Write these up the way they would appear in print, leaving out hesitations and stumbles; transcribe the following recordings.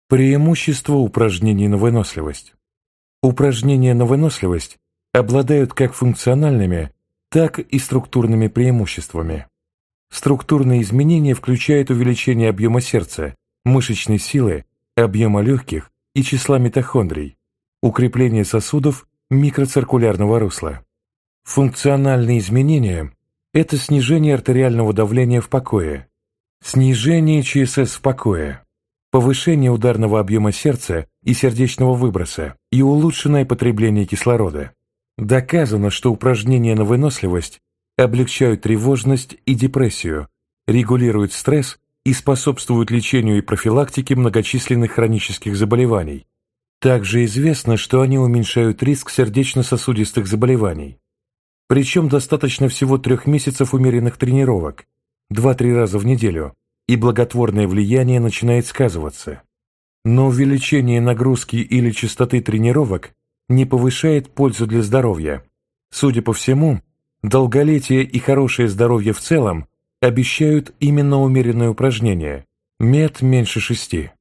Преимущество упражнений на выносливость. Упражнения на выносливость обладают как функциональными, так и структурными преимуществами. Структурные изменения включают увеличение объема сердца, мышечной силы, объема легких и числа митохондрий, укрепление сосудов микроциркулярного русла. Функциональные изменения – это снижение артериального давления в покое, снижение ЧСС в покое, повышение ударного объема сердца и сердечного выброса и улучшенное потребление кислорода. Доказано, что упражнения на выносливость облегчают тревожность и депрессию, регулируют стресс и способствуют лечению и профилактике многочисленных хронических заболеваний. Также известно, что они уменьшают риск сердечно-сосудистых заболеваний. Причем достаточно всего 3 месяцев умеренных тренировок, 2-3 раза в неделю, и благотворное влияние начинает сказываться. Но увеличение нагрузки или частоты тренировок не повышает пользу для здоровья. Судя по всему, долголетие и хорошее здоровье в целом обещают именно умеренные упражнения, МЕТ меньше 6.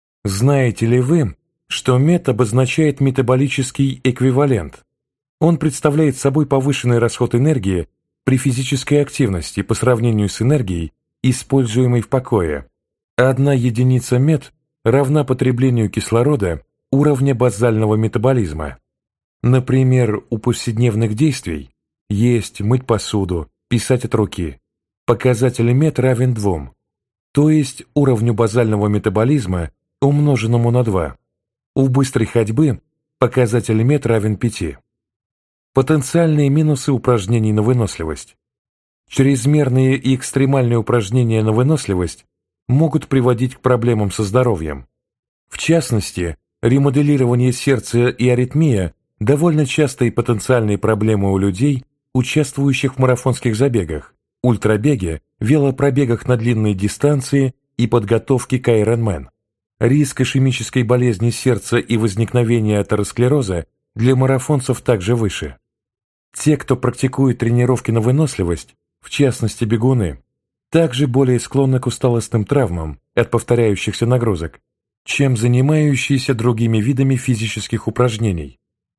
Знаете ли вы, что МЕТ обозначает метаболический эквивалент? Он представляет собой повышенный расход энергии при физической активности по сравнению с энергией, используемой в покое. 1 единица МЕТ равна потреблению кислорода уровня базального метаболизма. Например, у повседневных действий есть, мыть посуду, писать от руки показатель МЕТ равен 2, то есть уровню базального метаболизма, умноженному на 2. У быстрой ходьбы показатель МЕТ равен 5. Потенциальные минусы упражнений на выносливость. Чрезмерные и экстремальные упражнения на выносливость могут приводить к проблемам со здоровьем. В частности, ремоделирование сердца и аритмия – довольно частые потенциальные проблемы у людей, участвующих в марафонских забегах, ультрабеге, велопробегах на длинные дистанции и подготовке к Ironman. Риск ишемической болезни сердца и возникновения атеросклероза для марафонцев также выше. Те, кто практикует тренировки на выносливость, в частности бегуны, также более склонны к усталостным травмам от повторяющихся нагрузок, чем занимающиеся другими видами физических упражнений.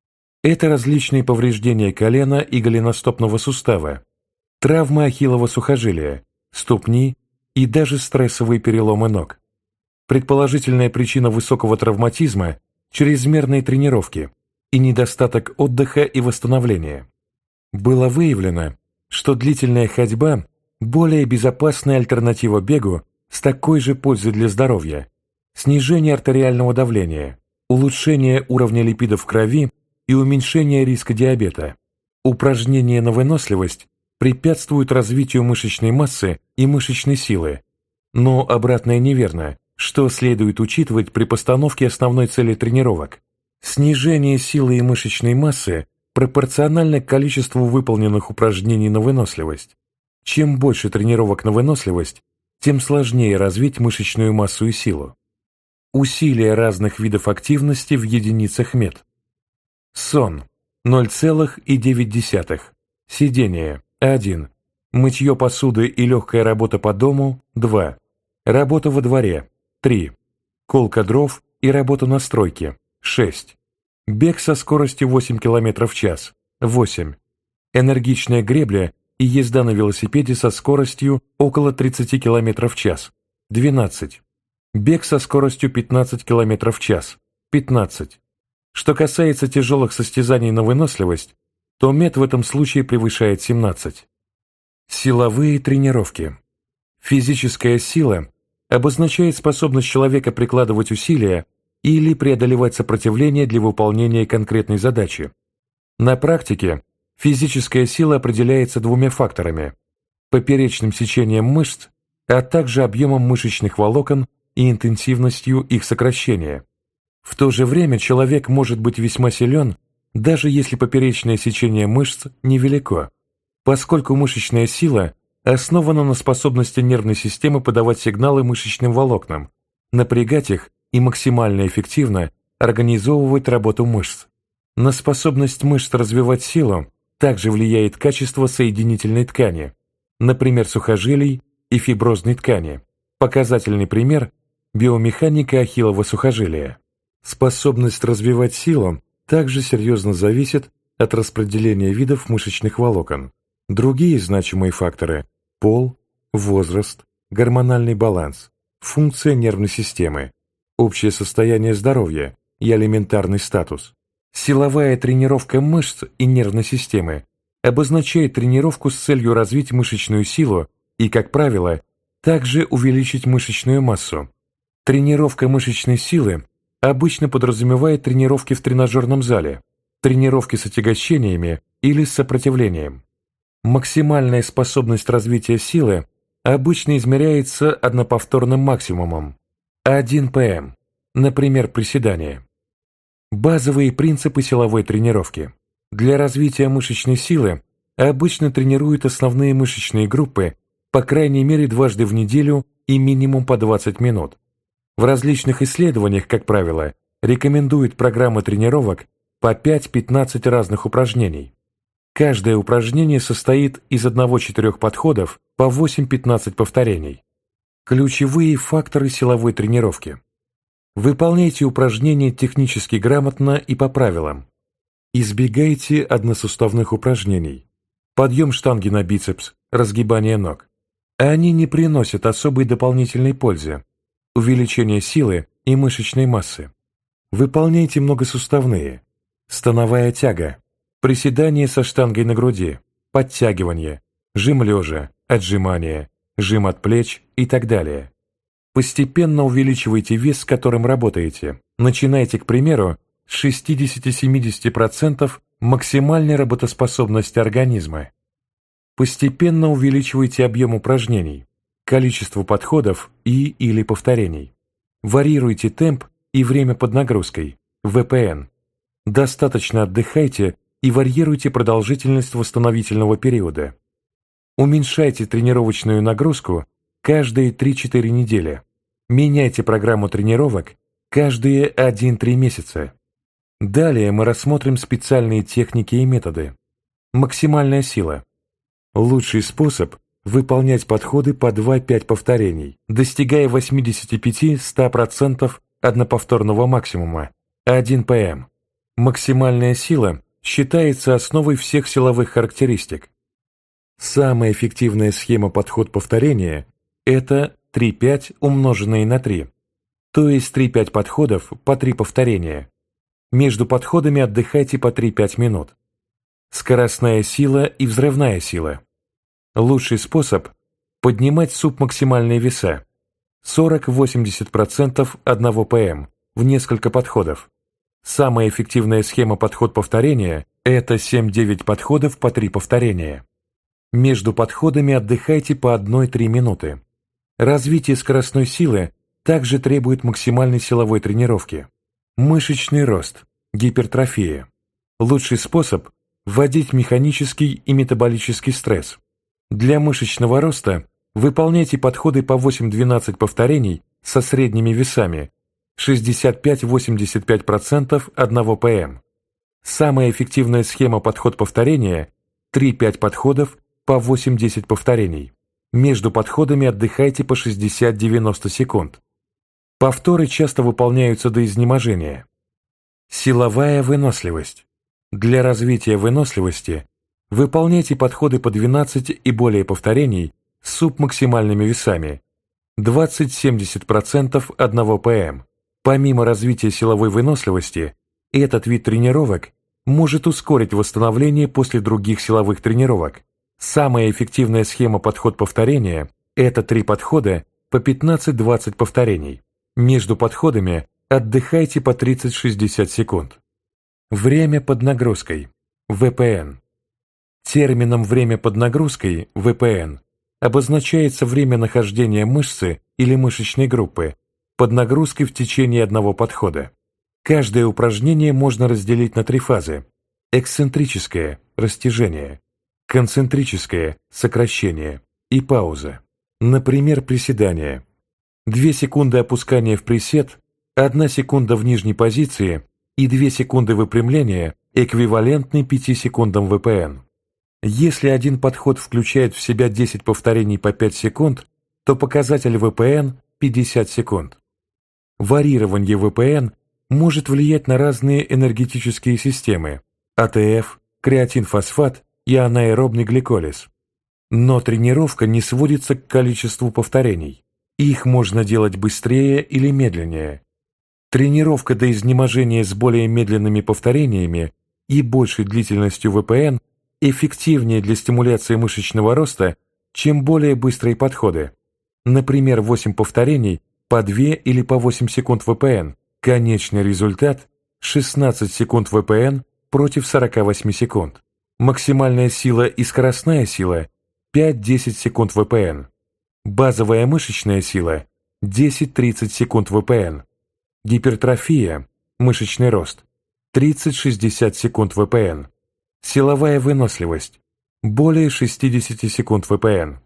Это различные повреждения колена и голеностопного сустава, травмы ахиллова сухожилия, ступни и даже стрессовые переломы ног. Предположительная причина высокого травматизма – чрезмерные тренировки и недостаток отдыха и восстановления. Было выявлено, что длительная ходьба – более безопасная альтернатива бегу с такой же пользой для здоровья, снижение артериального давления, улучшение уровня липидов в крови и уменьшение риска диабета. Упражнения на выносливость препятствуют развитию мышечной массы и мышечной силы, но обратное неверно, что следует учитывать при постановке основной цели тренировок. Снижение силы и мышечной массы пропорционально к количеству выполненных упражнений на выносливость. Чем больше тренировок на выносливость, тем сложнее развить мышечную массу и силу. Усилия разных видов активности в единицах МЕТ. Сон – 0,9. Сидение – 1. Мытье посуды и легкая работа по дому – 2. Работа во дворе – 3. Колка дров и работа на стройке – 6. Бег со скоростью 8 км в час – 8. Энергичная гребля и езда на велосипеде со скоростью около 30 км в час – 12. Бег со скоростью 15 км в час – 15. Что касается тяжелых состязаний на выносливость, то МЕТ в этом случае превышает 17. Силовые тренировки. Физическая сила обозначает способность человека прикладывать усилия или преодолевать сопротивление для выполнения конкретной задачи. На практике физическая сила определяется 2 факторами – поперечным сечением мышц, а также объемом мышечных волокон и интенсивностью их сокращения. В то же время человек может быть весьма силен, даже если поперечное сечение мышц невелико, поскольку мышечная сила основана на способности нервной системы подавать сигналы мышечным волокнам, напрягать их и максимально эффективно организовывать работу мышц. На способность мышц развивать силу также влияет качество соединительной ткани, например, сухожилий и фиброзной ткани. Показательный пример – Биомеханика ахиллова сухожилия. Способность развивать силу также серьезно зависит от распределения видов мышечных волокон. Другие значимые факторы – пол, возраст, гормональный баланс, функция нервной системы, общее состояние здоровья и алиментарный статус. Силовая тренировка мышц и нервной системы обозначает тренировку с целью развить мышечную силу и, как правило, также увеличить мышечную массу. Тренировка мышечной силы обычно подразумевает тренировки в тренажерном зале, тренировки с отягощениями или с сопротивлением. Максимальная способность развития силы обычно измеряется одноповторным максимумом – 1 ПМ, например, приседания. Базовые принципы силовой тренировки. Для развития мышечной силы обычно тренируют основные мышечные группы по крайней мере дважды в неделю и минимум по 20 минут. В различных исследованиях, как правило, рекомендуют программы тренировок по 5-15 разных упражнений. Каждое упражнение состоит из 1-4 подходов по 8-15 повторений. Ключевые факторы силовой тренировки. Выполняйте упражнения технически грамотно и по правилам. Избегайте односуставных упражнений. Подъем штанги на бицепс, разгибание ног. Они не приносят особой дополнительной пользы, увеличения силы и мышечной массы. Выполняйте многосуставные. Становая тяга, приседание со штангой на груди, подтягивание, жим лежа, отжимание, жим от плеч и так далее. Постепенно увеличивайте вес, с которым работаете. Начинайте, к примеру, с 60-70% максимальной работоспособности организма. Постепенно увеличивайте объем упражнений, количество подходов или повторений. Варьируйте темп и время под нагрузкой, ВПН. Достаточно отдыхайте и варьируйте продолжительность восстановительного периода. Уменьшайте тренировочную нагрузку каждые 3-4 недели. Меняйте программу тренировок каждые 1-3 месяца. Далее мы рассмотрим специальные техники и методы. Максимальная сила. Лучший способ – выполнять подходы по 2-5 повторений, достигая 85-100% одноповторного максимума, 1 ПМ. Максимальная сила считается основой всех силовых характеристик. Самая эффективная схема подход-повторения – это 3-5 умноженное на 3, то есть 3-5 подходов по 3 повторения. Между подходами отдыхайте по 3-5 минут. Скоростная сила и взрывная сила. Лучший способ – поднимать субмаксимальные веса 40-80% 1 ПМ в несколько подходов. Самая эффективная схема подход-повторения – это 7-9 подходов по 3 повторения. Между подходами отдыхайте по 1-3 минуты. Развитие скоростной силы также требует максимальной силовой тренировки. Мышечный рост, гипертрофия. Лучший способ – вводить механический и метаболический стресс. Для мышечного роста выполняйте подходы по 8-12 повторений со средними весами 65-85% 1 ПМ. Самая эффективная схема подход-повторения – 3-5 подходов по 8-10 повторений. Между подходами отдыхайте по 60-90 секунд. Повторы часто выполняются до изнеможения. Силовая выносливость. Для развития выносливости выполняйте подходы по 12 и более повторений с субмаксимальными весами 20-70% 1 ПМ. Помимо развития силовой выносливости, этот вид тренировок может ускорить восстановление после других силовых тренировок. Самая эффективная схема подход-повторения – это 3 подхода по 15-20 повторений. Между подходами отдыхайте по 30-60 секунд. Время под нагрузкой – ВПН. Термином «время под нагрузкой» – ВПН обозначается время нахождения мышцы или мышечной группы под нагрузкой в течение одного подхода. Каждое упражнение можно разделить на 3 фазы – эксцентрическое – растяжение, концентрическое – сокращение и пауза. Например, приседание. 2 секунды опускания в присед, 1 секунда в нижней позиции и 2 секунды выпрямления эквивалентны 5 секундам ВПН. Если один подход включает в себя 10 повторений по 5 секунд, то показатель ВПН – 50 секунд. Варьирование ВПН может влиять на разные энергетические системы – АТФ, креатинфосфат и анаэробный гликолиз. Но тренировка не сводится к количеству повторений. Их можно делать быстрее или медленнее. Тренировка до изнеможения с более медленными повторениями и большей длительностью ВПН эффективнее для стимуляции мышечного роста, чем более быстрые подходы. Например, 8 повторений по 2 или по 8 секунд ВПН. Конечный результат – 16 секунд ВПН против 48 секунд. Максимальная сила и скоростная сила – 5-10 секунд ВПН. Базовая мышечная сила – 10-30 секунд ВПН. Гипертрофия, мышечный рост – 30-60 секунд ВПН. Силовая выносливость – более 60 секунд ВПН.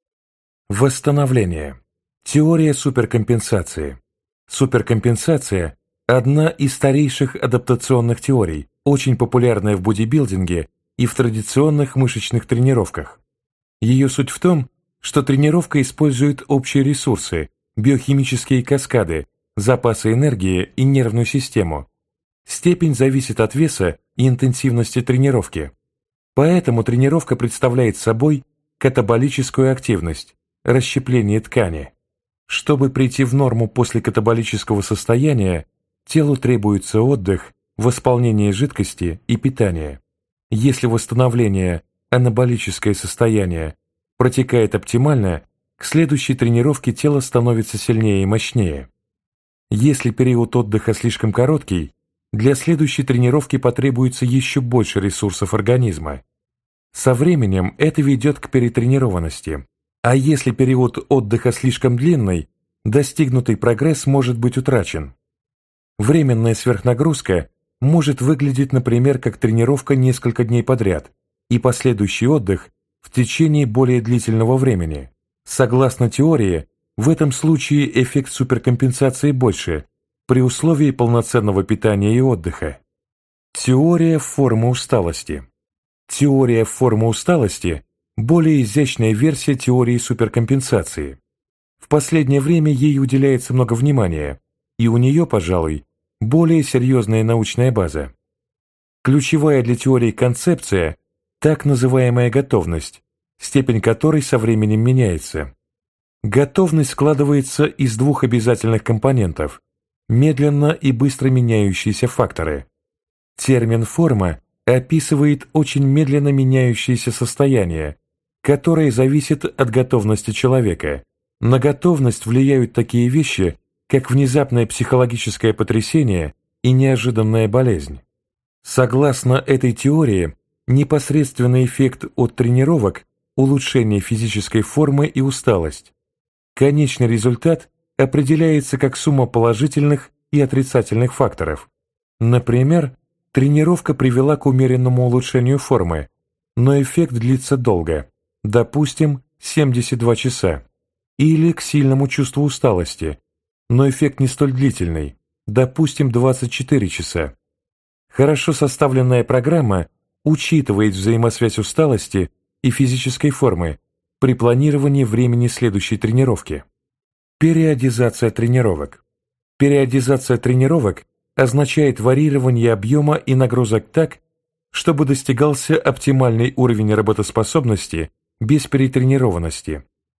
Восстановление. Теория суперкомпенсации. Суперкомпенсация – одна из старейших адаптационных теорий, очень популярная в бодибилдинге и в традиционных мышечных тренировках. Ее суть в том, что тренировка использует общие ресурсы, биохимические каскады, запасы энергии и нервную систему. Степень зависит от веса и интенсивности тренировки. Поэтому тренировка представляет собой катаболическую активность, расщепление ткани. Чтобы прийти в норму после катаболического состояния, телу требуется отдых, восполнение жидкости и питание. Если восстановление, анаболическое состояние, протекает оптимально, к следующей тренировке тело становится сильнее и мощнее. Если период отдыха слишком короткий, для следующей тренировки потребуется еще больше ресурсов организма. Со временем это ведет к перетренированности. А если период отдыха слишком длинный, достигнутый прогресс может быть утрачен. Временная сверхнагрузка может выглядеть, например, как тренировка несколько дней подряд и последующий отдых в течение более длительного времени. Согласно теории, в этом случае эффект суперкомпенсации больше, при условии полноценного питания и отдыха. Теория формы усталости. Теория формы усталости – более изящная версия теории суперкомпенсации. В последнее время ей уделяется много внимания, и у нее, пожалуй, более серьезная научная база. Ключевая для теории концепция – так называемая готовность, степень которой со временем меняется. Готовность складывается из двух обязательных компонентов – медленно и быстро меняющиеся факторы. Термин «форма» описывает очень медленно меняющееся состояние, которое зависит от готовности человека. На готовность влияют такие вещи, как внезапное психологическое потрясение и неожиданная болезнь. Согласно этой теории, непосредственный эффект от тренировок – улучшение физической формы и усталость. Конечный результат определяется как сумма положительных и отрицательных факторов. Например, тренировка привела к умеренному улучшению формы, но эффект длится долго, допустим, 72 часа, или к сильному чувству усталости, но эффект не столь длительный, допустим, 24 часа. Хорошо составленная программа учитывает взаимосвязь усталости и физической формы при планировании времени следующей тренировки. Периодизация тренировок. Периодизация тренировок означает варьирование объема и нагрузок так, чтобы достигался оптимальный уровень работоспособности без перетренированности.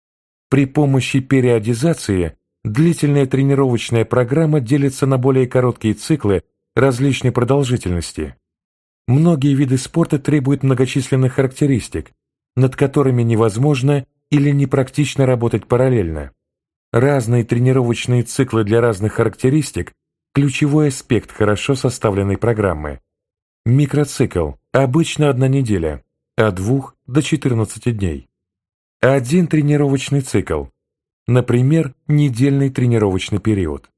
При помощи периодизации длительная тренировочная программа делится на более короткие циклы различной продолжительности. Многие виды спорта требуют многочисленных характеристик, над которыми невозможно или непрактично работать параллельно. Разные тренировочные циклы для разных характеристик – ключевой аспект хорошо составленной программы. Микроцикл – обычно 1 неделя, от 2 до 14 дней. Один тренировочный цикл, например, недельный тренировочный период.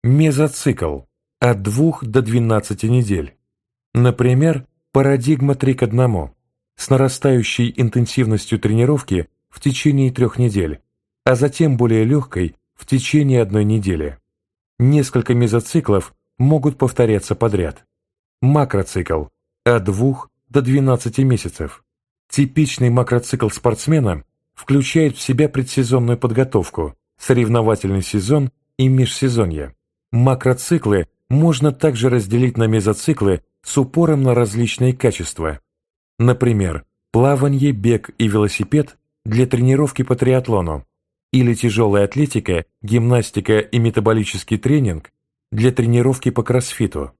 Мезоцикл – от 2 до 12 недель. Например, парадигма 3 к 1, с нарастающей интенсивностью тренировки в течение 3 недель, а затем более легкой в течение 1 недели. Несколько мезоциклов могут повторяться подряд. Макроцикл – от 2 до 12 месяцев. Типичный макроцикл спортсмена включает в себя предсезонную подготовку, соревновательный сезон и межсезонье. Макроциклы можно также разделить на мезоциклы с упором на различные качества. Например, плавание, бег и велосипед для тренировки по триатлону или тяжелая атлетика, гимнастика и метаболический тренинг для тренировки по кроссфиту.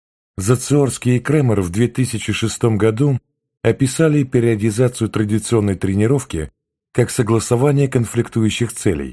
Зациорский и Кремер в 2006 году описали периодизацию традиционной тренировки как согласование конфликтующих целей.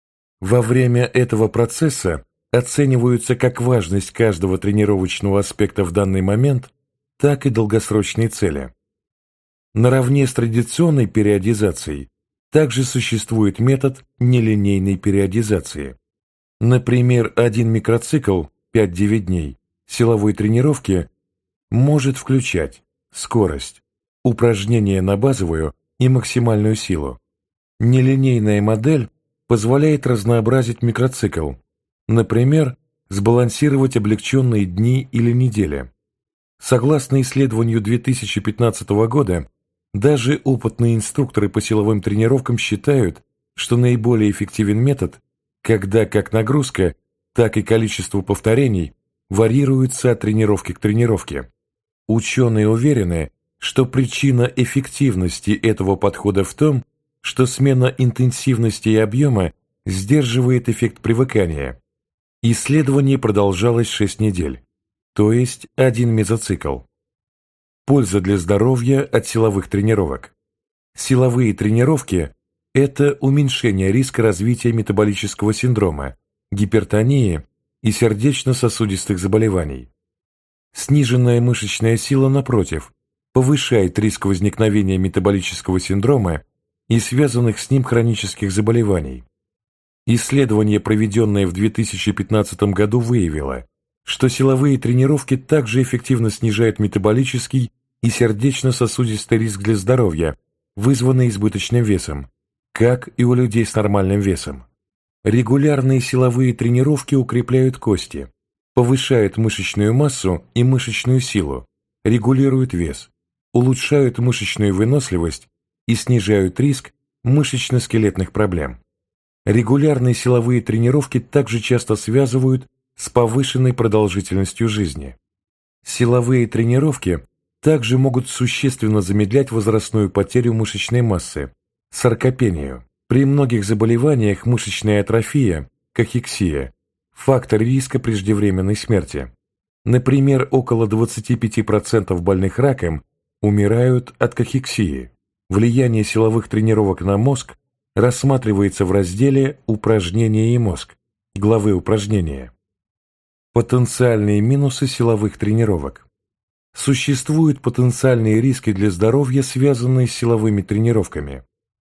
Во время этого процесса оцениваются как важность каждого тренировочного аспекта в данный момент, так и долгосрочные цели. Наравне с традиционной периодизацией также существует метод нелинейной периодизации. Например, один микроцикл 5-9 дней силовой тренировки может включать скорость, упражнения на базовую и максимальную силу. Нелинейная модель позволяет разнообразить микроцикл, например, сбалансировать облегченные дни или недели. Согласно исследованию 2015 года, даже опытные инструкторы по силовым тренировкам считают, что наиболее эффективен метод, когда как нагрузка, так и количество повторений варьируются от тренировки к тренировке. Ученые уверены, что причина эффективности этого подхода в том, что смена интенсивности и объема сдерживает эффект привыкания. Исследование продолжалось 6 недель, то есть один мезоцикл. Польза для здоровья от силовых тренировок. Силовые тренировки – это уменьшение риска развития метаболического синдрома, гипертонии и сердечно-сосудистых заболеваний. Сниженная мышечная сила, напротив, повышает риск возникновения метаболического синдрома и связанных с ним хронических заболеваний. Исследование, проведенное в 2015 году, выявило, что силовые тренировки также эффективно снижают метаболический и сердечно-сосудистый риск для здоровья, вызванный избыточным весом, как и у людей с нормальным весом. Регулярные силовые тренировки укрепляют кости, повышают мышечную массу и мышечную силу, регулируют вес, улучшают мышечную выносливость и снижают риск мышечно-скелетных проблем. Регулярные силовые тренировки также часто связывают с повышенной продолжительностью жизни. Силовые тренировки также могут существенно замедлять возрастную потерю мышечной массы, саркопению. При многих заболеваниях мышечная атрофия, кахексия, фактор риска преждевременной смерти. Например, около 25% больных раком умирают от кахексии. Влияние силовых тренировок на мозг рассматривается в разделе «Упражнения и мозг» главы «Упражнения». Потенциальные минусы силовых тренировок. Существуют потенциальные риски для здоровья, связанные с силовыми тренировками.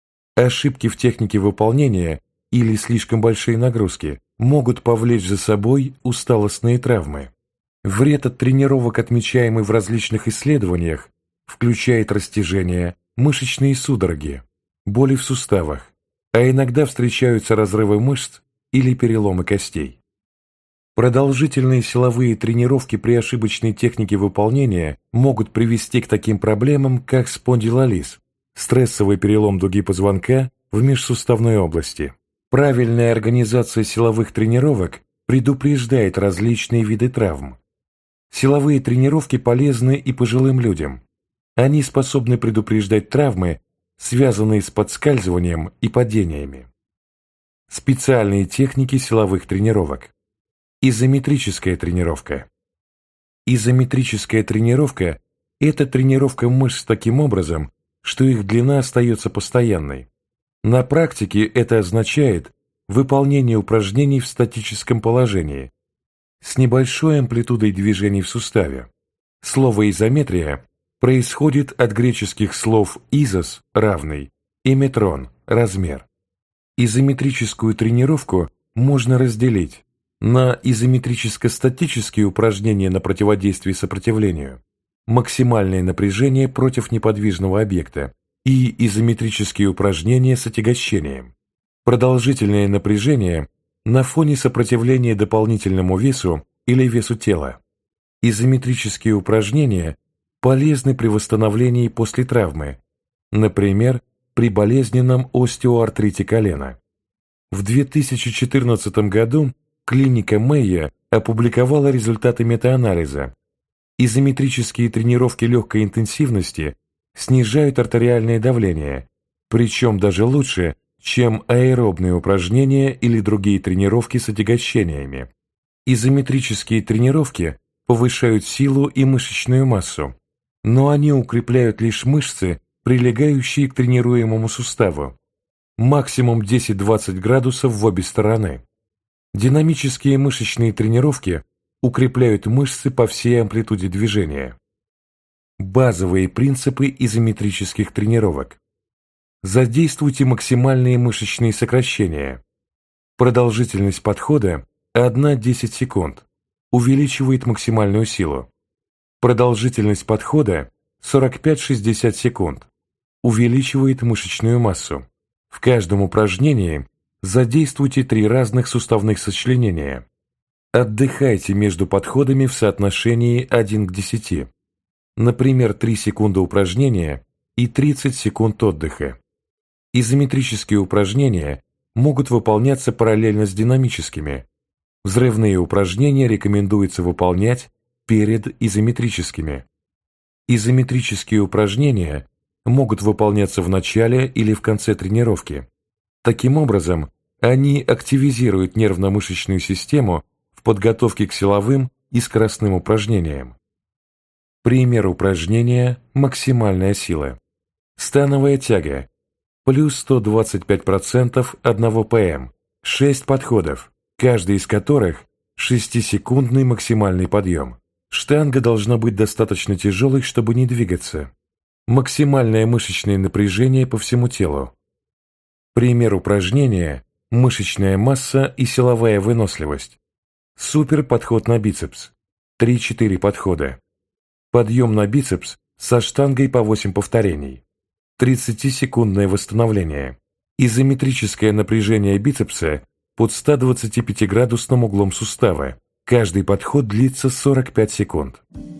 Ошибки в технике выполнения или слишком большие нагрузки могут повлечь за собой усталостные травмы. Вред от тренировок, отмечаемый в различных исследованиях, включает растяжение, мышечные судороги, боли в суставах, а иногда встречаются разрывы мышц или переломы костей. Продолжительные силовые тренировки при ошибочной технике выполнения могут привести к таким проблемам, как спондилолиз, стрессовый перелом дуги позвонка в межсуставной области. Правильная организация силовых тренировок предупреждает различные виды травм. Силовые тренировки полезны и пожилым людям. Они способны предупреждать травмы, связанные с подскальзыванием и падениями. Специальные техники силовых тренировок. Изометрическая тренировка. Изометрическая тренировка – это тренировка мышц таким образом, что их длина остается постоянной. На практике это означает выполнение упражнений в статическом положении с небольшой амплитудой движений в суставе. Слово изометрия происходит от греческих слов «изос» – равный и «метрон» – размер. Изометрическую тренировку можно разделить на изометрическо-статические упражнения на противодействие сопротивлению, максимальное напряжение против неподвижного объекта и изометрические упражнения с отягощением, продолжительное напряжение на фоне сопротивления дополнительному весу или весу тела. Изометрические упражнения полезны при восстановлении после травмы, например, при болезненном остеоартрите колена. В 2014 году клиника Мэйя опубликовала результаты метаанализа. Изометрические тренировки легкой интенсивности снижают артериальное давление, причем даже лучше, чем аэробные упражнения или другие тренировки с отягощениями. Изометрические тренировки повышают силу и мышечную массу, но они укрепляют лишь мышцы, прилегающие к тренируемому суставу. Максимум 10-20 градусов в обе стороны. Динамические мышечные тренировки укрепляют мышцы по всей амплитуде движения. Базовые принципы изометрических тренировок. Задействуйте максимальные мышечные сокращения. Продолжительность подхода 1-10 секунд. Увеличивает максимальную силу. Продолжительность подхода 45-60 секунд. Увеличивает мышечную массу. В каждом упражнении задействуйте 3 разных суставных сочленения. Отдыхайте между подходами в соотношении 1:10. Например, 3 секунды упражнения и 30 секунд отдыха. Изометрические упражнения могут выполняться параллельно с динамическими. Взрывные упражнения рекомендуется выполнять перед изометрическими. Изометрические упражнения могут выполняться в начале или в конце тренировки. Таким образом, они активизируют нервно-мышечную систему в подготовке к силовым и скоростным упражнениям. Пример упражнения «Максимальная сила». Становая тяга. Плюс 125% 1 ПМ. 6 подходов, каждый из которых 6-секундный максимальный подъем. Штанга должна быть достаточно тяжелой, чтобы не двигаться. Максимальное мышечное напряжение по всему телу. Пример упражнения «Мышечная масса и силовая выносливость». Супер подход на бицепс. 3-4 подхода. Подъем на бицепс со штангой по 8 повторений. 30-секундное восстановление. Изометрическое напряжение бицепса под 125-градусным углом сустава. Каждый подход длится 45 секунд.